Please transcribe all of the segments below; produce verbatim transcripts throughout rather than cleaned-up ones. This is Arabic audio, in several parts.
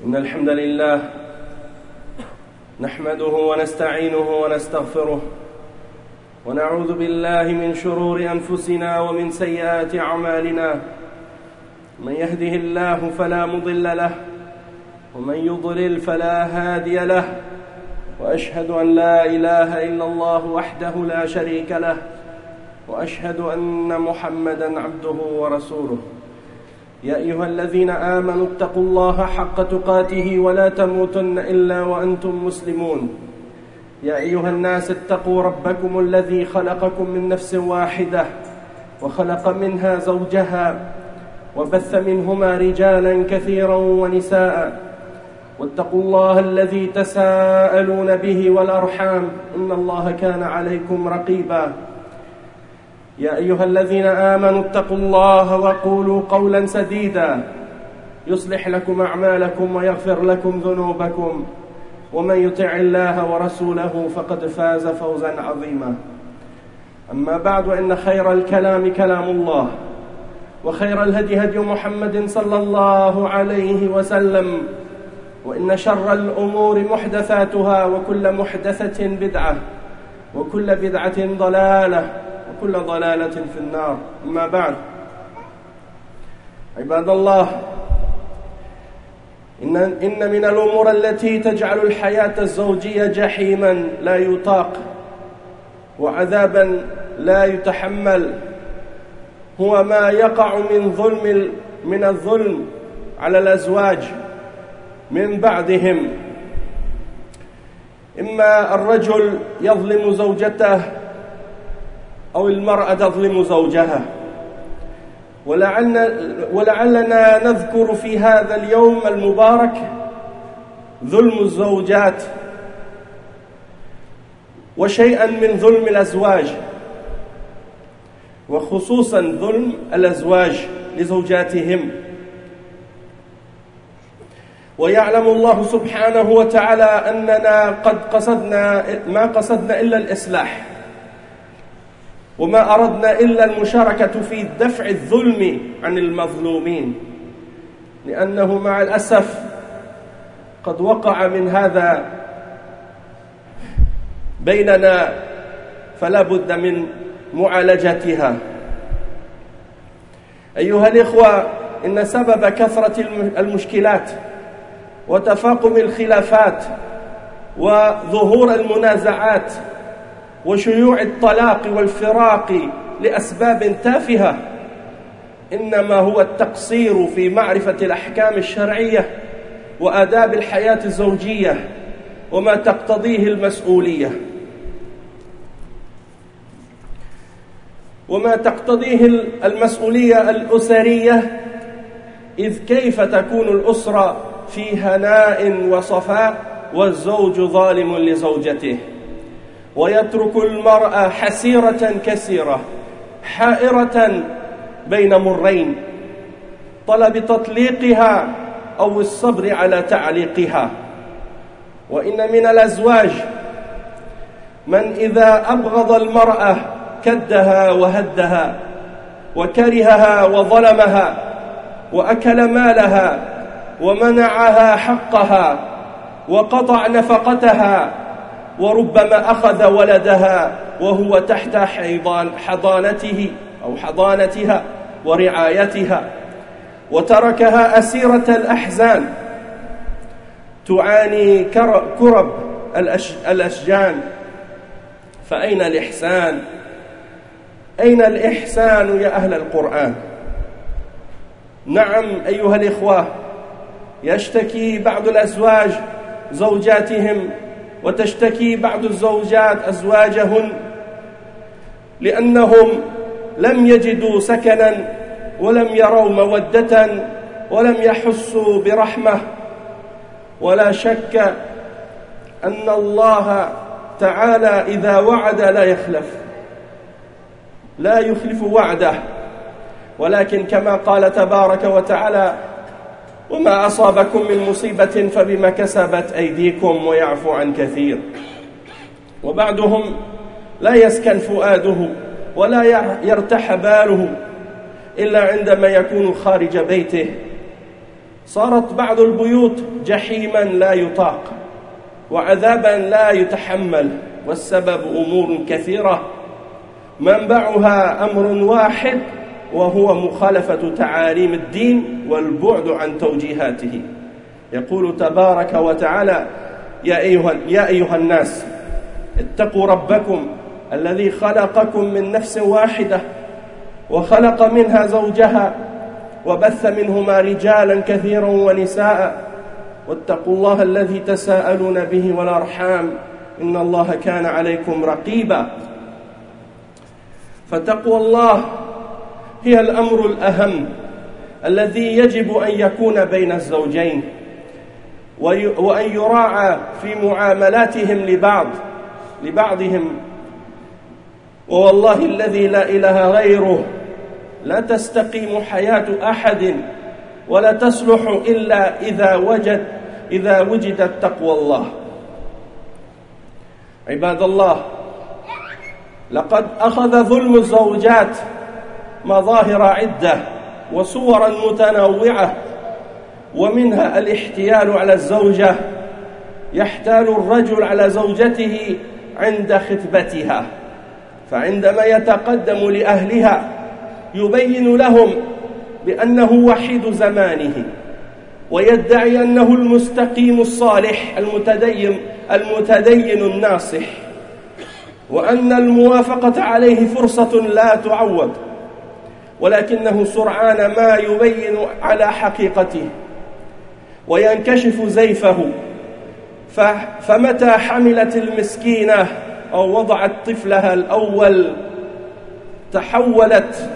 إن الحمد لله نحمده ونستعينه ونستغفره ونعوذ بالله من شرور أنفسنا ومن سيئات أعمالنا. من يهده الله فلا مضل له ومن يضلل فلا هادي له، وأشهد أن لا إله إلا الله وحده لا شريك له، وأشهد أن محمدًا عبده ورسوله. يا أيها الذين آمنوا اتقوا الله حق تقاته ولا تموتن إلا وأنتم مسلمون. يا أيها الناس اتقوا ربكم الذي خلقكم من نفس واحدة وخلق منها زوجها وبث منهما رجالا كثيرا ونساء، واتقوا الله الذي تساءلون به والأرحام إن الله كان عليكم رقيبا. يا أيها الذين آمنوا اتقوا الله وقولوا قولا سديدا يصلح لكم أعمالكم ويغفر لكم ذنوبكم، ومن يطع الله ورسوله فقد فاز فوزا عظيما. أما بعد، إن خير الكلام كلام الله، وخير الهدي هدي محمد صلى الله عليه وسلم، وإن شر الأمور محدثاتها، وكل محدثة بدعة، وكل بدعة ضلالة، وكل ضلالة في النار. أما بعد، عباد الله، إن, إن من الأمور التي تجعل الحياة الزوجية جحيما لا يطاق وعذابا لا يتحمل هو ما يقع من ظلم من الظلم على الأزواج من بعدهم. إما الرجل يظلم زوجته أو المرأة تظلم زوجها. ولعلنا, ولعلنا نذكر في هذا اليوم المبارك ظلم الزوجات وشيئا من ظلم الأزواج، وخصوصا ظلم الأزواج لزوجاتهم. ويعلم الله سبحانه وتعالى أننا قد قصدنا ما قصدنا إلا الإصلاح، وما أردنا إلا المشاركة في دفع الظلم عن المظلومين، لأنه مع الأسف قد وقع من هذا بيننا، فلا بد من معالجتها. أيها الإخوة، إن سبب كثرة المشكلات وتفاقم الخلافات وظهور المنازعات وشيوع الطلاق والفراق لأسباب تافهة إنما هو التقصير في معرفة الأحكام الشرعية وآداب الحياة الزوجية وما تقتضيه المسؤولية وما تقتضيه المسؤولية الأسرية. إذ كيف تكون الأسرة في هناء وصفاء والزوج ظالم لزوجته، ويترك المرأة حسيرة كسيرة حائرة بين مرين، طلب تطليقها أو الصبر على تعليقها. وإن من الأزواج من إذا أبغض المرأة كدها وهدها وكرهها وظلمها وأكل مالها ومنعها حقها وقطع نفقتها، وربما أخذ ولدها وهو تحت حضانته أو حضانتها ورعايتها، وتركها أسيرة الأحزان تعاني كرب الأشجان. فأين الإحسان؟ أين الإحسان يا أهل القرآن؟ نعم أيها الإخوة، يشتكي بعض الأزواج زوجاتهم، وتشتكي بعض الزوجات أزواجهن، لأنهم لم يجدوا سكنا ولم يروا مودة ولم يحسوا برحمة. ولا شك أن الله تعالى إذا وعد لا يخلف لا يخلف وعده، ولكن كما قال تبارك وتعالى: وما أصابكم من مصيبة فبما كسبت أيديكم ويعفو عن كثير. وبعضهم لا يسكن فؤاده ولا يرتاح باله إلا عندما يكون خارج بيته، صارت بعض البيوت جحيما لا يطاق وعذابا لا يتحمل، والسبب أمور كثيرة منبعها أمر واحد، وهو مخالفة تعاليم الدين والبعد عن توجيهاته. يقول تبارك وتعالى: يا أيها, يا أيها الناس اتقوا ربكم الذي خلقكم من نفس واحدة وخلق منها زوجها وبث منهما رجالا كثيرا ونساء واتقوا الله الذي تساءلون به والأرحام إن الله كان عليكم رقيبا. فتقوى الله هي الأمر الأهم الذي يجب أن يكون بين الزوجين، وأن يراعى في معاملاتهم لبعض لبعضهم. ووالله الذي لا إله غيره لا تستقيم حياة أحد ولا تصلح إلا إذا وجد إذا وجدت تقوى الله. عباد الله، لقد أخذ ظلم الزوجات مظاهر عدة وصورا متنوعة، ومنها الاحتيال على الزوجة. يحتال الرجل على زوجته عند خطبتها، فعندما يتقدم لأهلها يبين لهم بأنه وحيد زمانه، ويدعي أنه المستقيم الصالح المتدين المتدين الناصح، وأن الموافقة عليه فرصة لا تعوض، ولكنه سرعان ما يبين على حقيقته وينكشف زيفه. فمتى حملت المسكينة أو وضعت طفلها الأول تحولت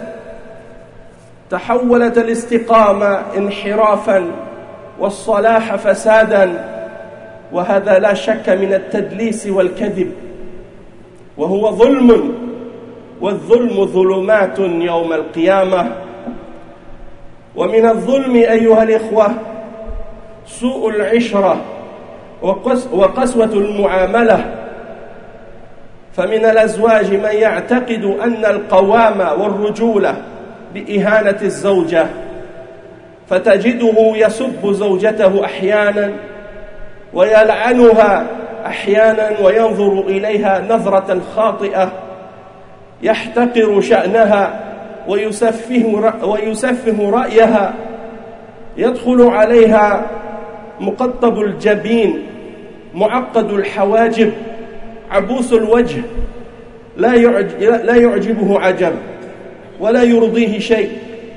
تحولت الاستقامة انحرافا والصلاح فسادا، وهذا لا شك من التدليس والكذب، وهو ظلم، والظلم ظلمات يوم القيامة. ومن الظلم أيها الإخوة سوء العشرة وقسوة المعاملة. فمن الأزواج من يعتقد أن القوامة والرجولة بإهانة الزوجة، فتجده يسب زوجته أحيانا ويلعنها أحيانا وينظر إليها نظرة خاطئة، يحتقر شأنها ويسفه, ويسفه رأيها، يدخل عليها مقطب الجبين معقد الحواجب عبوس الوجه، لا يعجبه عجب ولا يرضيه شيء،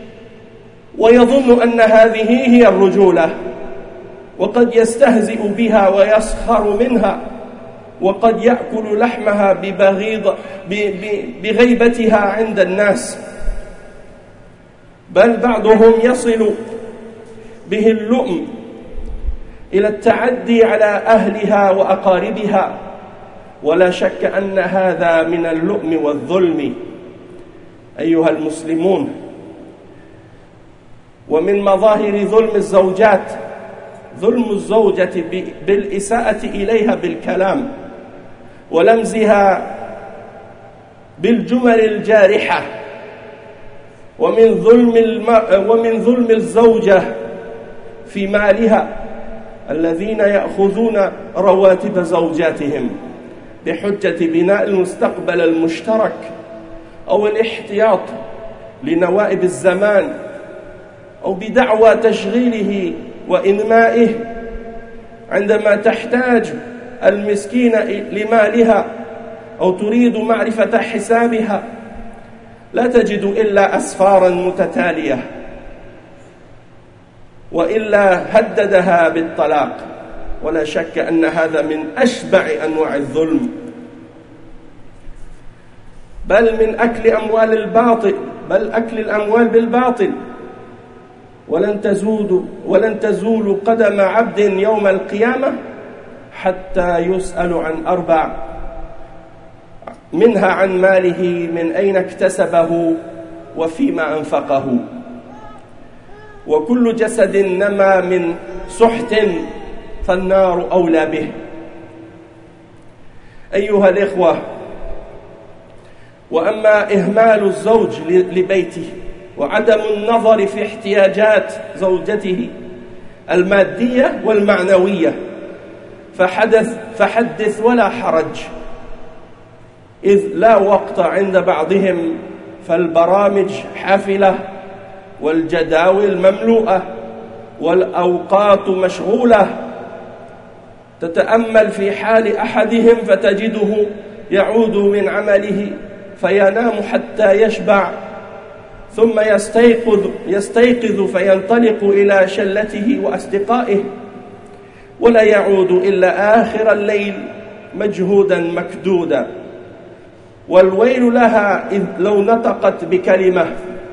ويظن أن هذه هي الرجولة، وقد يستهزئ بها ويسخر منها، وقد يأكل لحمها ببغيض بغيبتها عند الناس. بل بعضهم يصل به اللؤم إلى التعدي على أهلها وأقاربها، ولا شك أن هذا من اللؤم والظلم أيها المسلمون. ومن مظاهر ظلم الزوجات ظلم الزوجة بالإساءة إليها بالكلام ولمزها بالجمل الجارحة، ومن ظلم الم... ومن ظلم الزوجة في مالها، الذين يأخذون رواتب زوجاتهم بحجة بناء المستقبل المشترك أو الاحتياط لنوائب الزمان، أو بدعوى تشغيله وإنمائه عندما تحتاج المسكينة لمالها أو تريد معرفة حسابها، لا تجد إلا أسفارا متتالية، وإلا هددها بالطلاق. ولا شك أن هذا من أشبع أنواع الظلم، بل من أكل أموال الباطل بل أكل الأموال بالباطل. ولن تزول ولن تزول قدم عبد يوم القيامة حتى يسأل عن أربع، منها عن ماله من أين اكتسبه وفيما أنفقه. وكل جسد نما من سحت فالنار أولى به. أيها الإخوة، وأما إهمال الزوج لبيته وعدم النظر في احتياجات زوجته المادية والمعنوية، فحدث فحدث ولا حرج، إذ لا وقت عند بعضهم، فالبرامج حافلة والجداول مملوءة والأوقات مشغولة. تتأمل في حال أحدهم فتجده يعود من عمله فينام حتى يشبع، ثم يستيقظ, يستيقظ فينطلق إلى شلته وأصدقائه، ولا يعود إلا آخر الليل مجهودا مكدودا. والويل لها إذ لو نطقت بكلمة،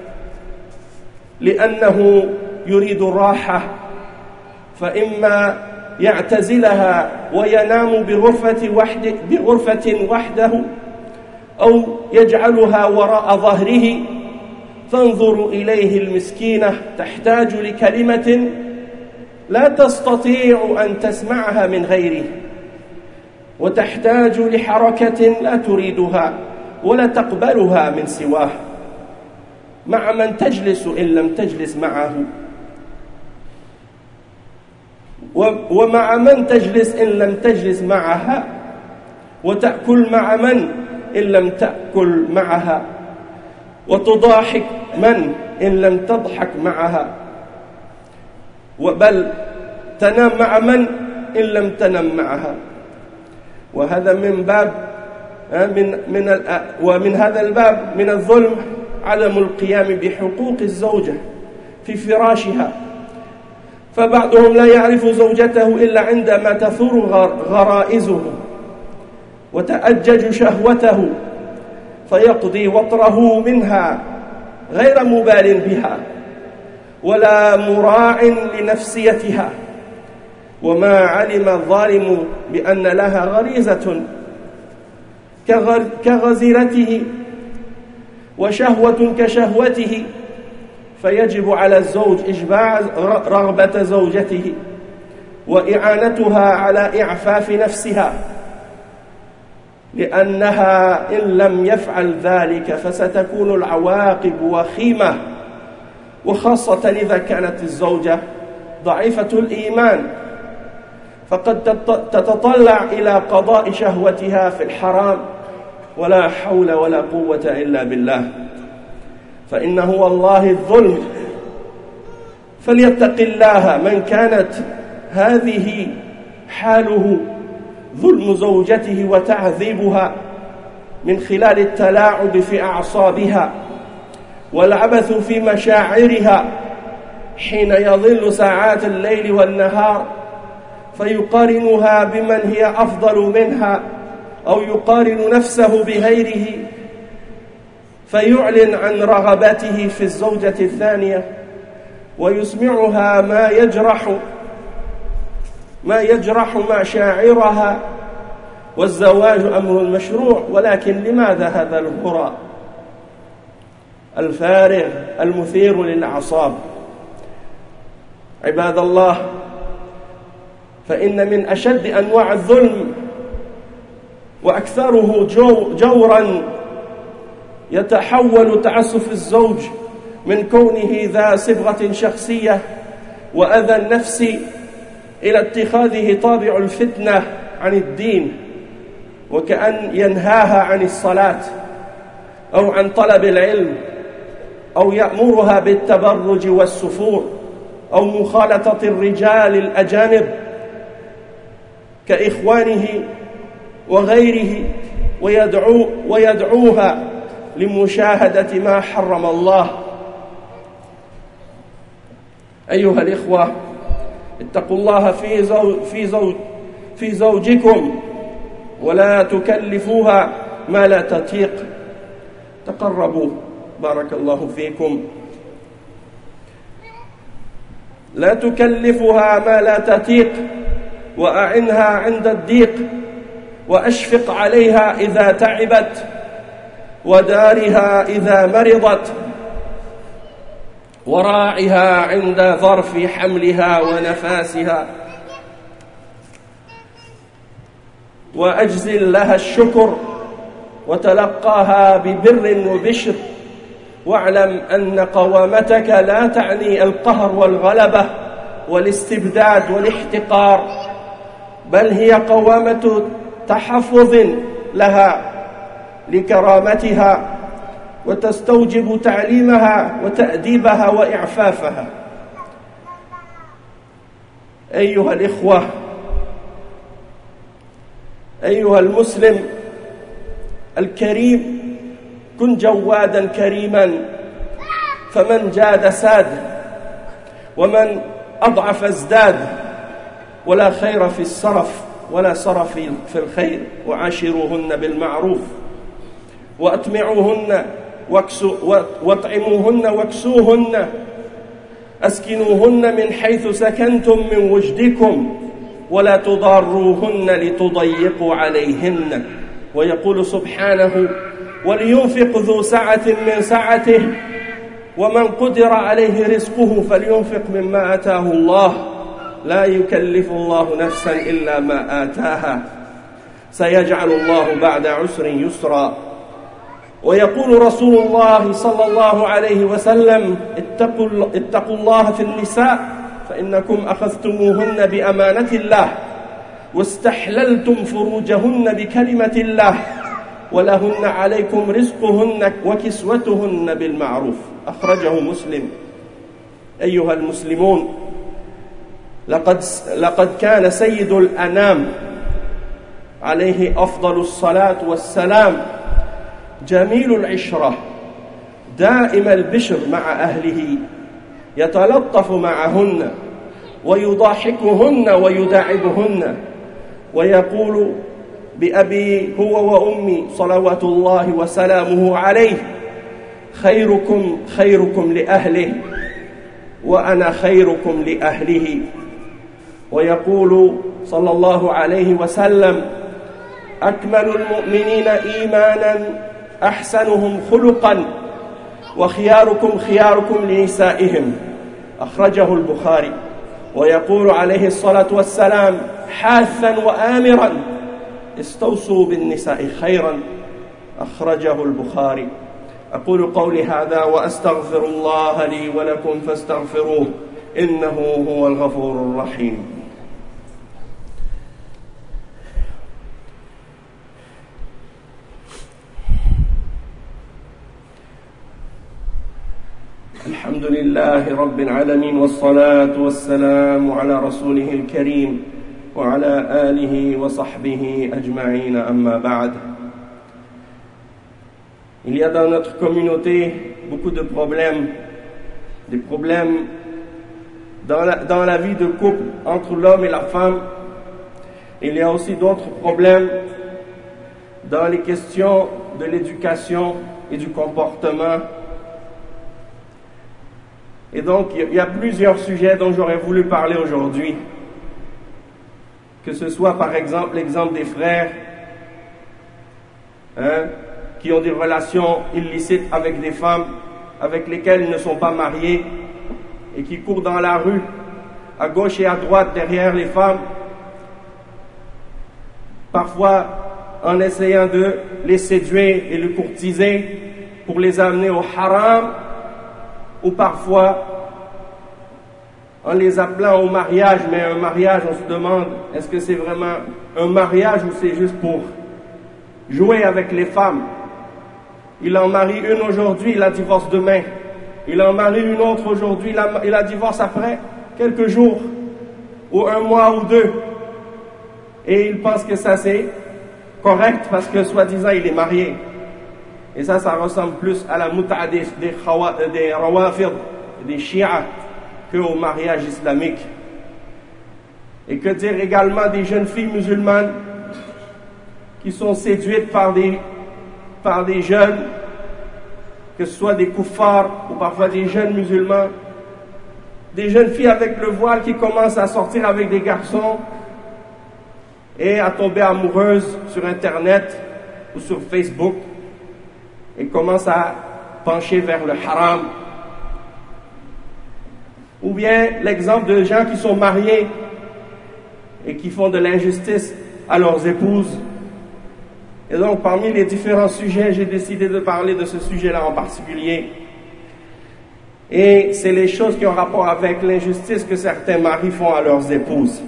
لأنه يريد الراحة، فإما يعتزلها وينام بغرفة وحده, بغرفة وحده أو يجعلها وراء ظهره، فانظر إليه المسكينة تحتاج لكلمة لا تستطيع أن تسمعها من غيره، وتحتاج لحركة لا تريدها ولا تقبلها من سواه، مع من تجلس إن لم تجلس معه، ومع من تجلس إن لم تجلس معها، وتأكل مع من إن لم تأكل معها، وتضاحك من إن لم تضحك معها، بل تنام مع من إن لم تنم معها. وهذا من باب من من ومن هذا الباب من الظلم عدم القيام بحقوق الزوجة في فراشها، فبعضهم لا يعرف زوجته إلا عندما تثور غرائزه وتأجج شهوته، فيقضي وطره منها غير مبال بها ولا مراع لنفسيتها. وما علم الظالم بأن لها غريزة كغزيرته وشهوة كشهوته، فيجب على الزوج إشباع رغبة زوجته وإعانتها على إعفاف نفسها، لأنها إن لم يفعل ذلك فستكون العواقب وخيمة، وخاصة إذا كانت الزوجة ضعيفة الإيمان، فقد تتطلع إلى قضاء شهوتها في الحرام، ولا حول ولا قوة إلا بالله، فإنه والله الظلم. فليتق الله من كانت هذه حاله ظلم زوجته وتعذيبها من خلال التلاعب في أعصابها والعبث في مشاعرها حين يظل ساعات الليل والنهار، فيقارنها بمن هي أفضل منها، أو يقارن نفسه بغيره، فيعلن عن رغبته في الزوجة الثانية ويسمعها ما يجرح ما يجرح مشاعرها. والزواج أمر مشروع، ولكن لماذا هذا الهراء الفارغ المثير للأعصاب؟ عباد الله، فإن من أشد أنواع الظلم وأكثره جو جورا يتحول تعسف الزوج من كونه ذا صبغة شخصية وأذى النفس إلى اتخاذه طابع الفتنة عن الدين، وكأن ينهاها عن الصلاة أو عن طلب العلم، أو يأمرها بالتبرج والسفور، أو مخالطة الرجال الأجانب كإخوانه وغيره، ويدعو ويدعوها لمشاهدة ما حرم الله. أيها الإخوة، اتقوا الله في زوج في زوج في زوجكم، ولا تكلفوها ما لا تطيق. تقربوا بارك الله فيكم. لا تكلفها ما لا تطيق، وأعنها عند الضيق، وأشفق عليها إذا تعبت، ودارها إذا مرضت، وراعها عند ظرف حملها ونفاسها، وأجزل لها الشكر، وتلقاها ببر وبشر، واعلم أن قوامتك لا تعني القهر والغلبة، والاستبداد والاحتقار، بل هي قوامة تحفظ لها لكرامتها، وتستوجب تعليمها وتأديبها وإعفافها. أيها الإخوة، أيها المسلم الكريم، كن جوادا كريما، فمن جاد ساد، ومن أضعف ازداد، ولا خير في السرف ولا سرف في الخير. وعاشروهن بالمعروف، وأطعموهن واطعموهن واكسوهن، أسكنوهن من حيث سكنتم من وجدكم، ولا تضاروهن لتضيقوا عليهن. ويقول سبحانه: ولينفق ذو سعة من سعته، ومن قدر عليه رزقه فلينفق مما آتاه الله، لا يكلف الله نفسا إلا ما آتاها، سيجعل الله بعد عسر يسرا. ويقول رسول الله صلى الله عليه وسلم: اتقوا, اتقوا الله في النساء، فإنكم أخذتموهن بأمانة الله، واستحللتم فروجهن بكلمة الله، ولهن عليكم رزقهن وكسوتهن بالمعروف. أخرجه مسلم. أيها المسلمون، لقد, لقد كان سيد الأنام عليه أفضل الصلاة والسلام جميل العشرة، دائم البشر مع أهله، يتلطف معهن ويضاحكهن ويداعبهن، ويقول بأبي هو وأمي صلوات الله وسلامه عليه: خيركم خيركم لأهله، وأنا خيركم لأهله. ويقول صلى الله عليه وسلم: أكمل المؤمنين إيمانا أحسنهم خلقا، وخياركم خياركم لنسائهم. أخرجه البخاري. ويقول عليه الصلاة والسلام حاثا وآمرا: استوصوا بالنساء خيرا. أخرجه البخاري. أقول قولي هذا وأستغفر الله لي ولكم فاستغفروه إنه هو الغفور الرحيم. الحمد لله رب العالمين، والصلاة والسلام على رسوله الكريم وعلى آله وصحبه أجمعين. أما بعد. Il y a dans notre communauté beaucoup de problèmes, des problèmes dans la, dans la vie de couple entre l'homme et la femme. Il y a aussi d'autres problèmes dans les questions de l'éducation et du comportement. Et donc, il y a plusieurs sujets dont j'aurais voulu parler aujourd'hui. Que ce soit par exemple l'exemple des frères, hein, qui ont des relations illicites avec des femmes avec lesquelles ils ne sont pas mariés et qui courent dans la rue, à gauche et à droite derrière les femmes, parfois en essayant de les séduire et les courtiser pour les amener au haram, ou parfois en les appelant au mariage. Mais un mariage, on se demande, est-ce que c'est vraiment un mariage ou c'est juste pour jouer avec les femmes? Il en marie une aujourd'hui, il la divorce demain. Il en marie une autre aujourd'hui, il la divorce après quelques jours, ou un mois ou deux. Et il pense que ça c'est correct parce que soi-disant il est marié. Et ça, ça ressemble plus à la mut'a des, des, des rawafid, des chiites, qu'au mariage islamique. Et que dire également des jeunes filles musulmanes qui sont séduites par des, par des jeunes, que ce soit des kuffars ou parfois des jeunes musulmans, des jeunes filles avec le voile qui commencent à sortir avec des garçons et à tomber amoureuses sur Internet ou sur Facebook, et commencent à pencher vers le haram. Ou bien l'exemple de gens qui sont mariés et qui font de l'injustice à leurs épouses. Et donc, parmi les différents sujets, j'ai décidé de parler de ce sujet-là en particulier. Et c'est les choses qui ont rapport avec l'injustice que certains maris font à leurs épouses.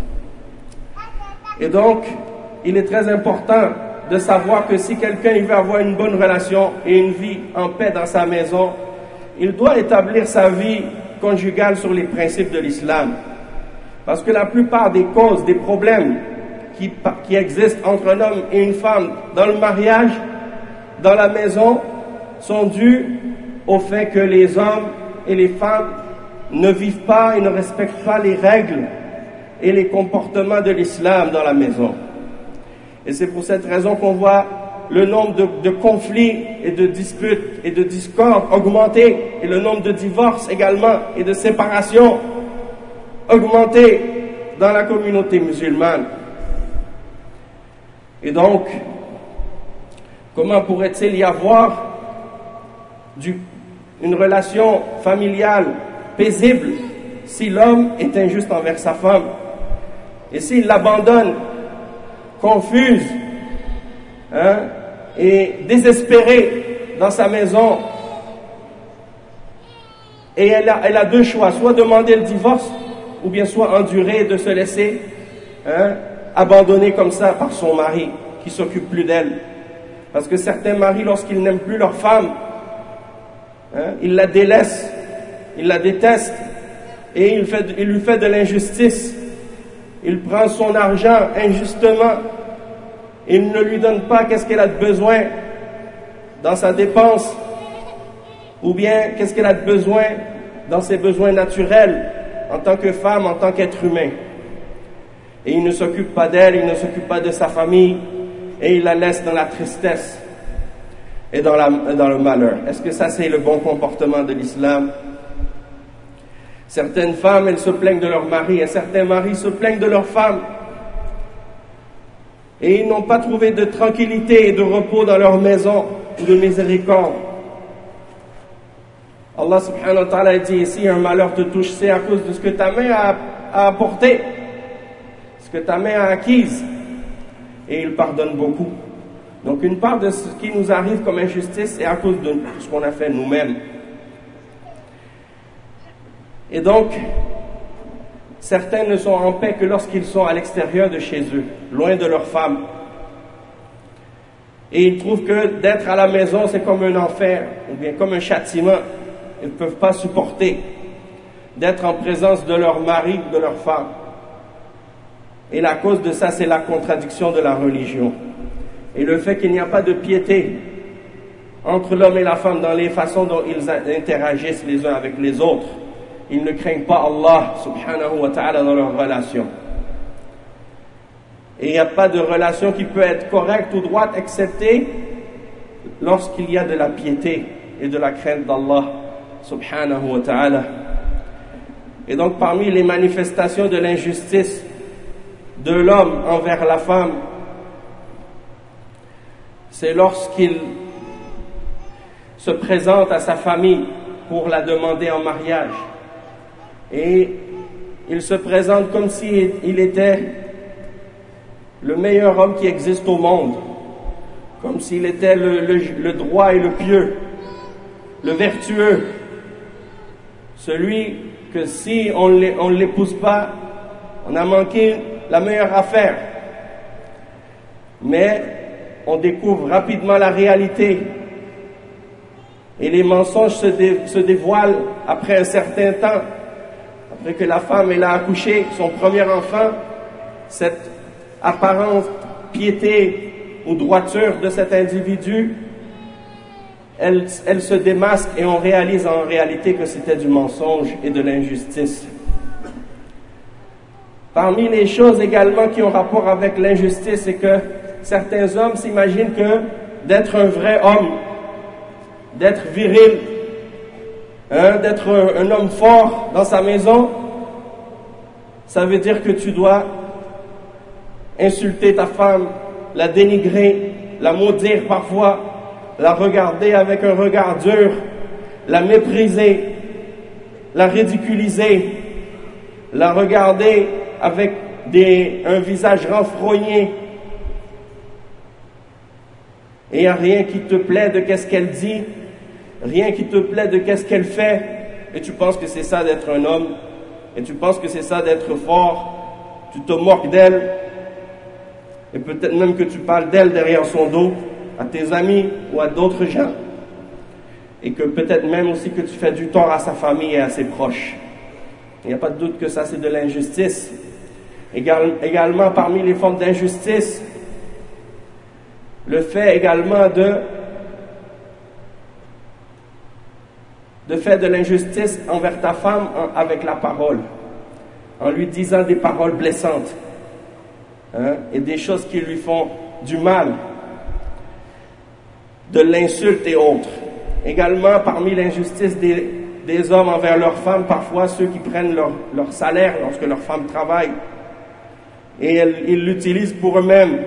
Et donc, il est très important de savoir que si quelqu'un il veut avoir une bonne relation et une vie en paix dans sa maison, il doit établir sa vie conjugale sur les principes de l'islam. Parce que la plupart des causes, des problèmes qui, qui existent entre un homme et une femme dans le mariage, dans la maison, sont dus au fait que les hommes et les femmes ne vivent pas et ne respectent pas les règles et les comportements de l'islam dans la maison. Et c'est pour cette raison qu'on voit le nombre de, de conflits et de disputes et de discordes augmenter, et le nombre de divorces également et de séparations augmenter dans la communauté musulmane. Et donc, comment pourrait-il y avoir du, une relation familiale paisible si l'homme est injuste envers sa femme et s'il l'abandonne, confuse hein, et désespéré dans sa maison? Et elle a, elle a deux choix, soit demander le divorce ou bien soit endurer de se laisser hein, abandonner comme ça par son mari qui s'occupe plus d'elle. Parce que certains maris, lorsqu'ils n'aiment plus leur femme, hein, ils la délaissent, ils la détestent et il, fait, il lui fait de l'injustice. Il prend son argent injustement, il ne lui donne pas qu'est-ce qu'elle a de besoin dans sa dépense, ou bien qu'est-ce qu'elle a de besoin dans ses besoins naturels en tant que femme, en tant qu'être humain. Et il ne s'occupe pas d'elle, il ne s'occupe pas de sa famille, et il la laisse dans la tristesse et dans, la, dans le malheur. Est-ce que ça c'est le bon comportement de l'islam? Certaines femmes, elles se plaignent de leur mari, et certains maris se plaignent de leur femme. Et ils n'ont pas trouvé de tranquillité et de repos dans leur maison, ou de miséricorde. Allah subhanahu wa ta'ala dit ici, un malheur te touche, c'est à cause de ce que ta main a, a apporté, ce que ta main a acquise. Et il pardonne beaucoup. Donc une part de ce qui nous arrive comme injustice est à cause de ce qu'on a fait nous-mêmes. Et donc, certains ne sont en paix que lorsqu'ils sont à l'extérieur de chez eux, loin de leur femme. Et ils trouvent que d'être à la maison, c'est comme un enfer, ou bien comme un châtiment. Ils ne peuvent pas supporter d'être en présence de leur mari ou de leur femme. Et la cause de ça, c'est la contradiction de la religion. Et le fait qu'il n'y a pas de piété entre l'homme et la femme dans les façons dont ils interagissent les uns avec les autres. Ils ne craignent pas Allah subhanahu wa ta'ala dans leur relation. Et il n'y a pas de relation qui peut être correcte ou droite excepté lorsqu'il y a de la piété et de la crainte d'Allah subhanahu wa ta'ala. Et donc parmi les manifestations de l'injustice de l'homme envers la femme, c'est lorsqu'il se présente à sa famille pour la demander en mariage. Et il se présente comme s'il était le meilleur homme qui existe au monde, comme s'il était le, le, le droit et le pieux, le vertueux, celui que si on ne l'épouse pas, on a manqué la meilleure affaire. Mais on découvre rapidement la réalité et les mensonges se, dé, se dévoilent après un certain temps. Après que la femme elle a accouché son premier enfant, cette apparente piété ou droiture de cet individu, elle, elle se démasque et on réalise en réalité que c'était du mensonge et de l'injustice. Parmi les choses également qui ont rapport avec l'injustice, c'est que certains hommes s'imaginent que d'être un vrai homme, d'être viril, hein, d'être un, un homme fort dans sa maison, ça veut dire que tu dois insulter ta femme, la dénigrer, la maudire parfois, la regarder avec un regard dur, la mépriser, la ridiculiser, la regarder avec des, un visage renfrogné. Et il n'y a rien qui te plaît de qu'est-ce qu'elle dit, rien qui te plaît de qu'est-ce qu'elle fait, et tu penses que c'est ça d'être un homme, et tu penses que c'est ça d'être fort, tu te moques d'elle, et peut-être même que tu parles d'elle derrière son dos, à tes amis ou à d'autres gens, et que peut-être même aussi que tu fais du tort à sa famille et à ses proches. Il n'y a pas de doute que ça c'est de l'injustice. Égal, également parmi les formes d'injustice, le fait également de de faire de l'injustice envers ta femme en, avec la parole, en lui disant des paroles blessantes, hein, et des choses qui lui font du mal, de l'insulte et autres. Également parmi l'injustice des, des hommes envers leurs femmes, parfois ceux qui prennent leur, leur salaire lorsque leurs femmes travaillent et elles, ils l'utilisent pour eux-mêmes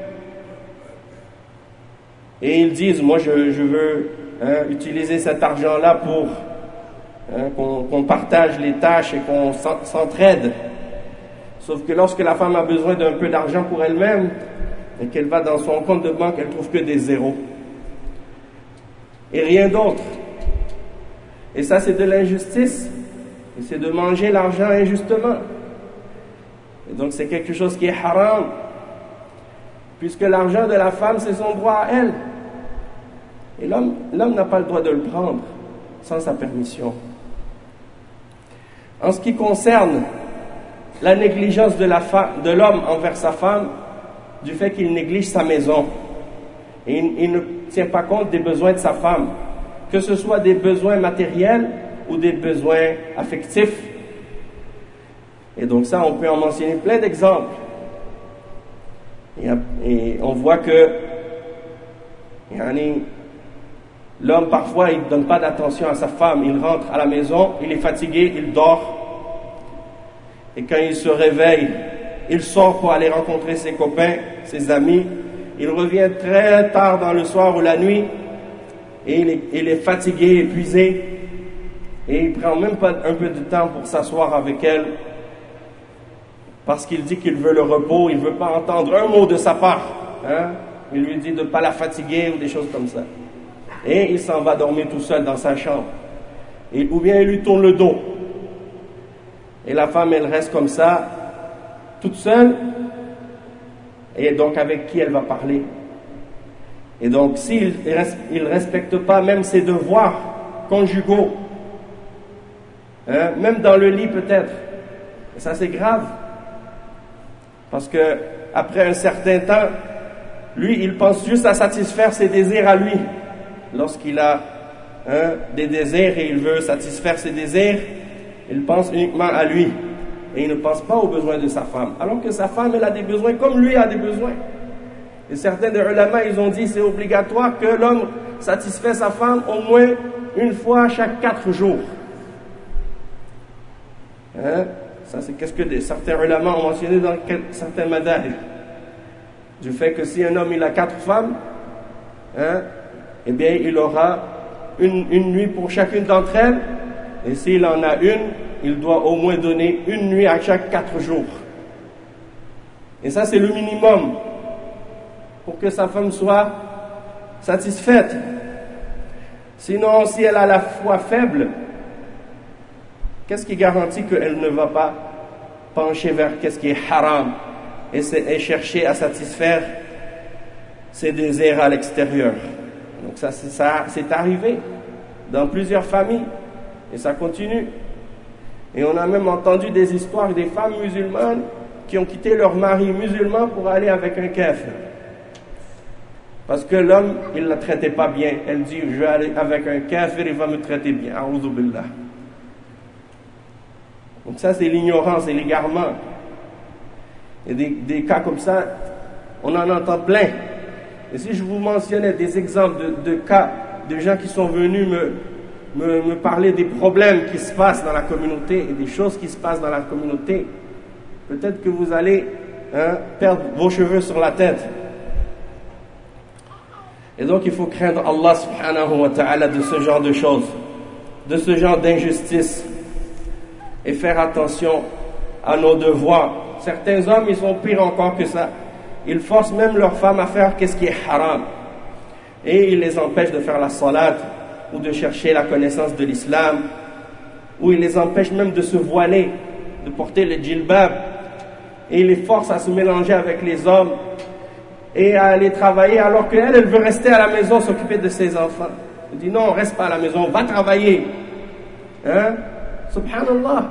et ils disent moi je, je veux hein, utiliser cet argent-là pour hein, qu'on, qu'on partage les tâches et qu'on s'entraide. Sauf que lorsque la femme a besoin d'un peu d'argent pour elle-même et qu'elle va dans son compte de banque, elle trouve que des zéros et rien d'autre. Et ça c'est de l'injustice, et c'est de manger l'argent injustement. Et donc c'est quelque chose qui est haram, puisque l'argent de la femme c'est son droit à elle, et l'homme, l'homme n'a pas le droit de le prendre sans sa permission. En ce qui concerne la négligence de, la fa- de l'homme envers sa femme, du fait qu'il néglige sa maison, et il, il ne tient pas compte des besoins de sa femme, que ce soit des besoins matériels ou des besoins affectifs. Et donc ça, on peut en mentionner plein d'exemples. Et, et on voit que yani, l'homme, parfois, il ne donne pas d'attention à sa femme. Il rentre à la maison, il est fatigué, il dort. Et quand il se réveille, il sort pour aller rencontrer ses copains, ses amis. Il revient très tard dans le soir ou la nuit, et il est, il est fatigué, épuisé, et il ne prend même pas un peu de temps pour s'asseoir avec elle, parce qu'il dit qu'il veut le repos, il ne veut pas entendre un mot de sa part. Hein? Il lui dit de ne pas la fatiguer ou des choses comme ça. Et il s'en va dormir tout seul dans sa chambre. Et, ou bien il lui tourne le dos. Et la femme, elle reste comme ça, toute seule, et donc avec qui elle va parler. Et donc s'il ne respecte pas même ses devoirs conjugaux, hein, même dans le lit peut-être, ça c'est grave. Parce que après un certain temps, lui, il pense juste à satisfaire ses désirs à lui. Lorsqu'il a hein, des désirs et il veut satisfaire ses désirs, il pense uniquement à lui. Et il ne pense pas aux besoins de sa femme. Alors que sa femme, elle a des besoins comme lui a des besoins. Et certains des ulama, ils ont dit c'est obligatoire que l'homme satisfait sa femme au moins une fois chaque quatre jours. Hein? Ça, c'est qu'est-ce que des, certains ulama ont mentionné dans quel, certains madhahib. Du fait que si un homme il a quatre femmes, hein, eh bien il aura une, une nuit pour chacune d'entre elles, et s'il en a une, il doit au moins donner une nuit à chaque quatre jours. Et ça c'est le minimum pour que sa femme soit satisfaite. Sinon, si elle a la foi faible, qu'est-ce qui garantit qu'elle ne va pas pencher vers qu'est-ce qui est haram et, et chercher à satisfaire ses désirs à l'extérieur? Donc ça, c'est, ça, c'est arrivé dans plusieurs familles et ça continue. Et on a même entendu des histoires des femmes musulmanes qui ont quitté leur mari musulman pour aller avec un kafir. Parce que l'homme, il ne la traitait pas bien. Elle dit, je vais aller avec un kafir, il va me traiter bien. A'udhu billah. Donc ça, c'est l'ignorance et l'égarement. Et des, des cas comme ça, on en entend plein. Et si je vous mentionnais des exemples de, de cas de gens qui sont venus me, me, me parler des problèmes qui se passent dans la communauté et des choses qui se passent dans la communauté, peut-être que vous allez hein, perdre vos cheveux sur la tête. Et donc il faut craindre Allah subhanahu wa ta'ala de ce genre de choses, de ce genre d'injustice, et faire attention à nos devoirs. Certains hommes, ils sont pires encore que ça. Ils forcent même leurs femmes à faire qu'est-ce qui est haram. Et ils les empêchent de faire la salat ou de chercher la connaissance de l'islam. où il les empêche même de se voiler, de porter le djilbab, et il les force à se mélanger avec les hommes et à aller travailler, alors qu'elle, elle veut rester à la maison, s'occuper de ses enfants. Il dit non, reste pas à la maison, va travailler. Hein? Subhanallah.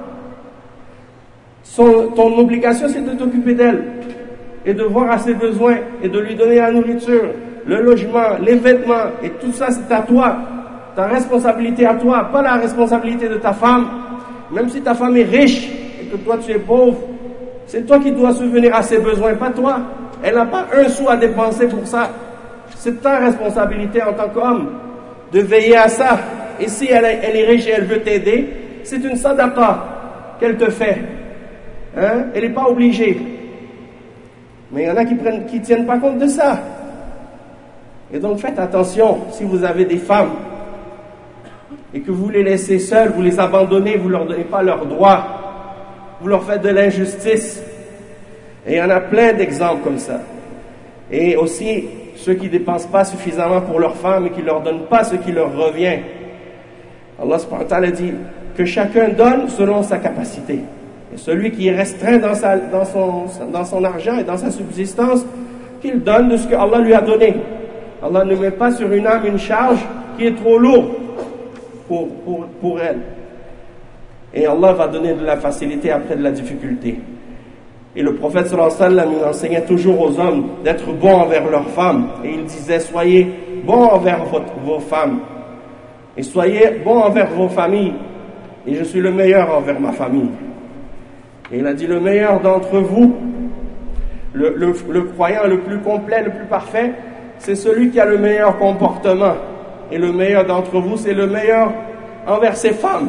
Son, ton obligation, c'est de t'occuper d'elle et de voir à ses besoins et de lui donner la nourriture, le logement, les vêtements, et tout ça, c'est à toi. Ta responsabilité à toi, pas la responsabilité de ta femme. Même si ta femme est riche et que toi tu es pauvre, c'est toi qui dois subvenir à ses besoins, pas toi. Elle n'a pas un sou à dépenser pour ça. C'est ta responsabilité en tant qu'homme de veiller à ça. Et si elle, elle est riche et elle veut t'aider, c'est une sadaqa qu'elle te fait. Hein? Elle n'est pas obligée. Mais il y en a qui prennent, qui tiennent pas compte de ça. Et donc faites attention, si vous avez des femmes et que vous les laissez seules, vous les abandonnez, vous ne leur donnez pas leurs droits, vous leur faites de l'injustice. Et il y en a plein d'exemples comme ça. Et aussi, ceux qui ne dépensent pas suffisamment pour leurs femmes et qui ne leur donnent pas ce qui leur revient. Allah subhanahu wa ta'ala dit que chacun donne selon sa capacité. Et celui qui est restreint dans, sa, dans, son, dans son argent et dans sa subsistance, qu'il donne de ce que Allah lui a donné. Allah ne met pas sur une âme une charge qui est trop lourde pour, pour, pour elle. Et Allah va donner de la facilité après de la difficulté. Et le prophète sallallahu alayhi wa sallam, il enseignait toujours aux hommes d'être bons envers leurs femmes. Et il disait, soyez bons envers votre, vos femmes. Et soyez bons envers vos familles. Et je suis le meilleur envers ma famille. Et il a dit, le meilleur d'entre vous, le, le, le croyant le plus complet, le plus parfait, c'est celui qui a le meilleur comportement. Et le meilleur d'entre vous, c'est le meilleur envers ses femmes.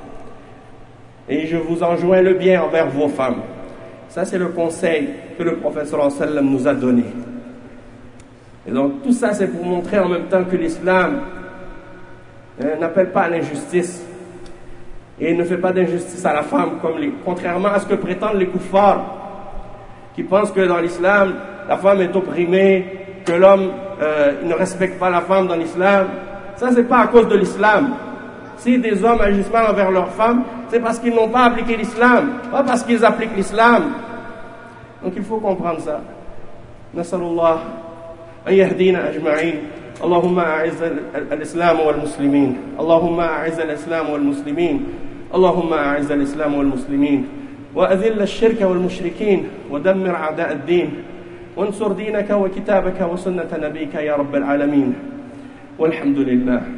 Et je vous enjoins le bien envers vos femmes. Ça, c'est le conseil que le prophète sallallahu alayhi wa sallam nous a donné. Et donc, tout ça, c'est pour montrer en même temps que l'islam euh, n'appelle pas à l'injustice. Et ne fait pas d'injustice à la femme, comme les, contrairement à ce que prétendent les kuffars, qui pensent que dans l'islam, la femme est opprimée, que l'homme euh, il ne respecte pas la femme dans l'islam. Ça, c'est pas à cause de l'islam. Si des hommes agissent mal envers leurs femmes, c'est parce qu'ils n'ont pas appliqué l'islam, pas parce qu'ils appliquent l'islam. Donc il faut comprendre ça. Nas'alullah an yahdina ajma'in. Allahumma a'izz al-islam wal-muslimin. Allahumma a'izz al-islam wal-muslimin. Allahumma a'izz al-islam wal-muslimin. وأذل الشرك والمشركين ودمر أعداء الدين وانصر دينك وكتابك وسنة نبيك يا رب العالمين والحمد لله.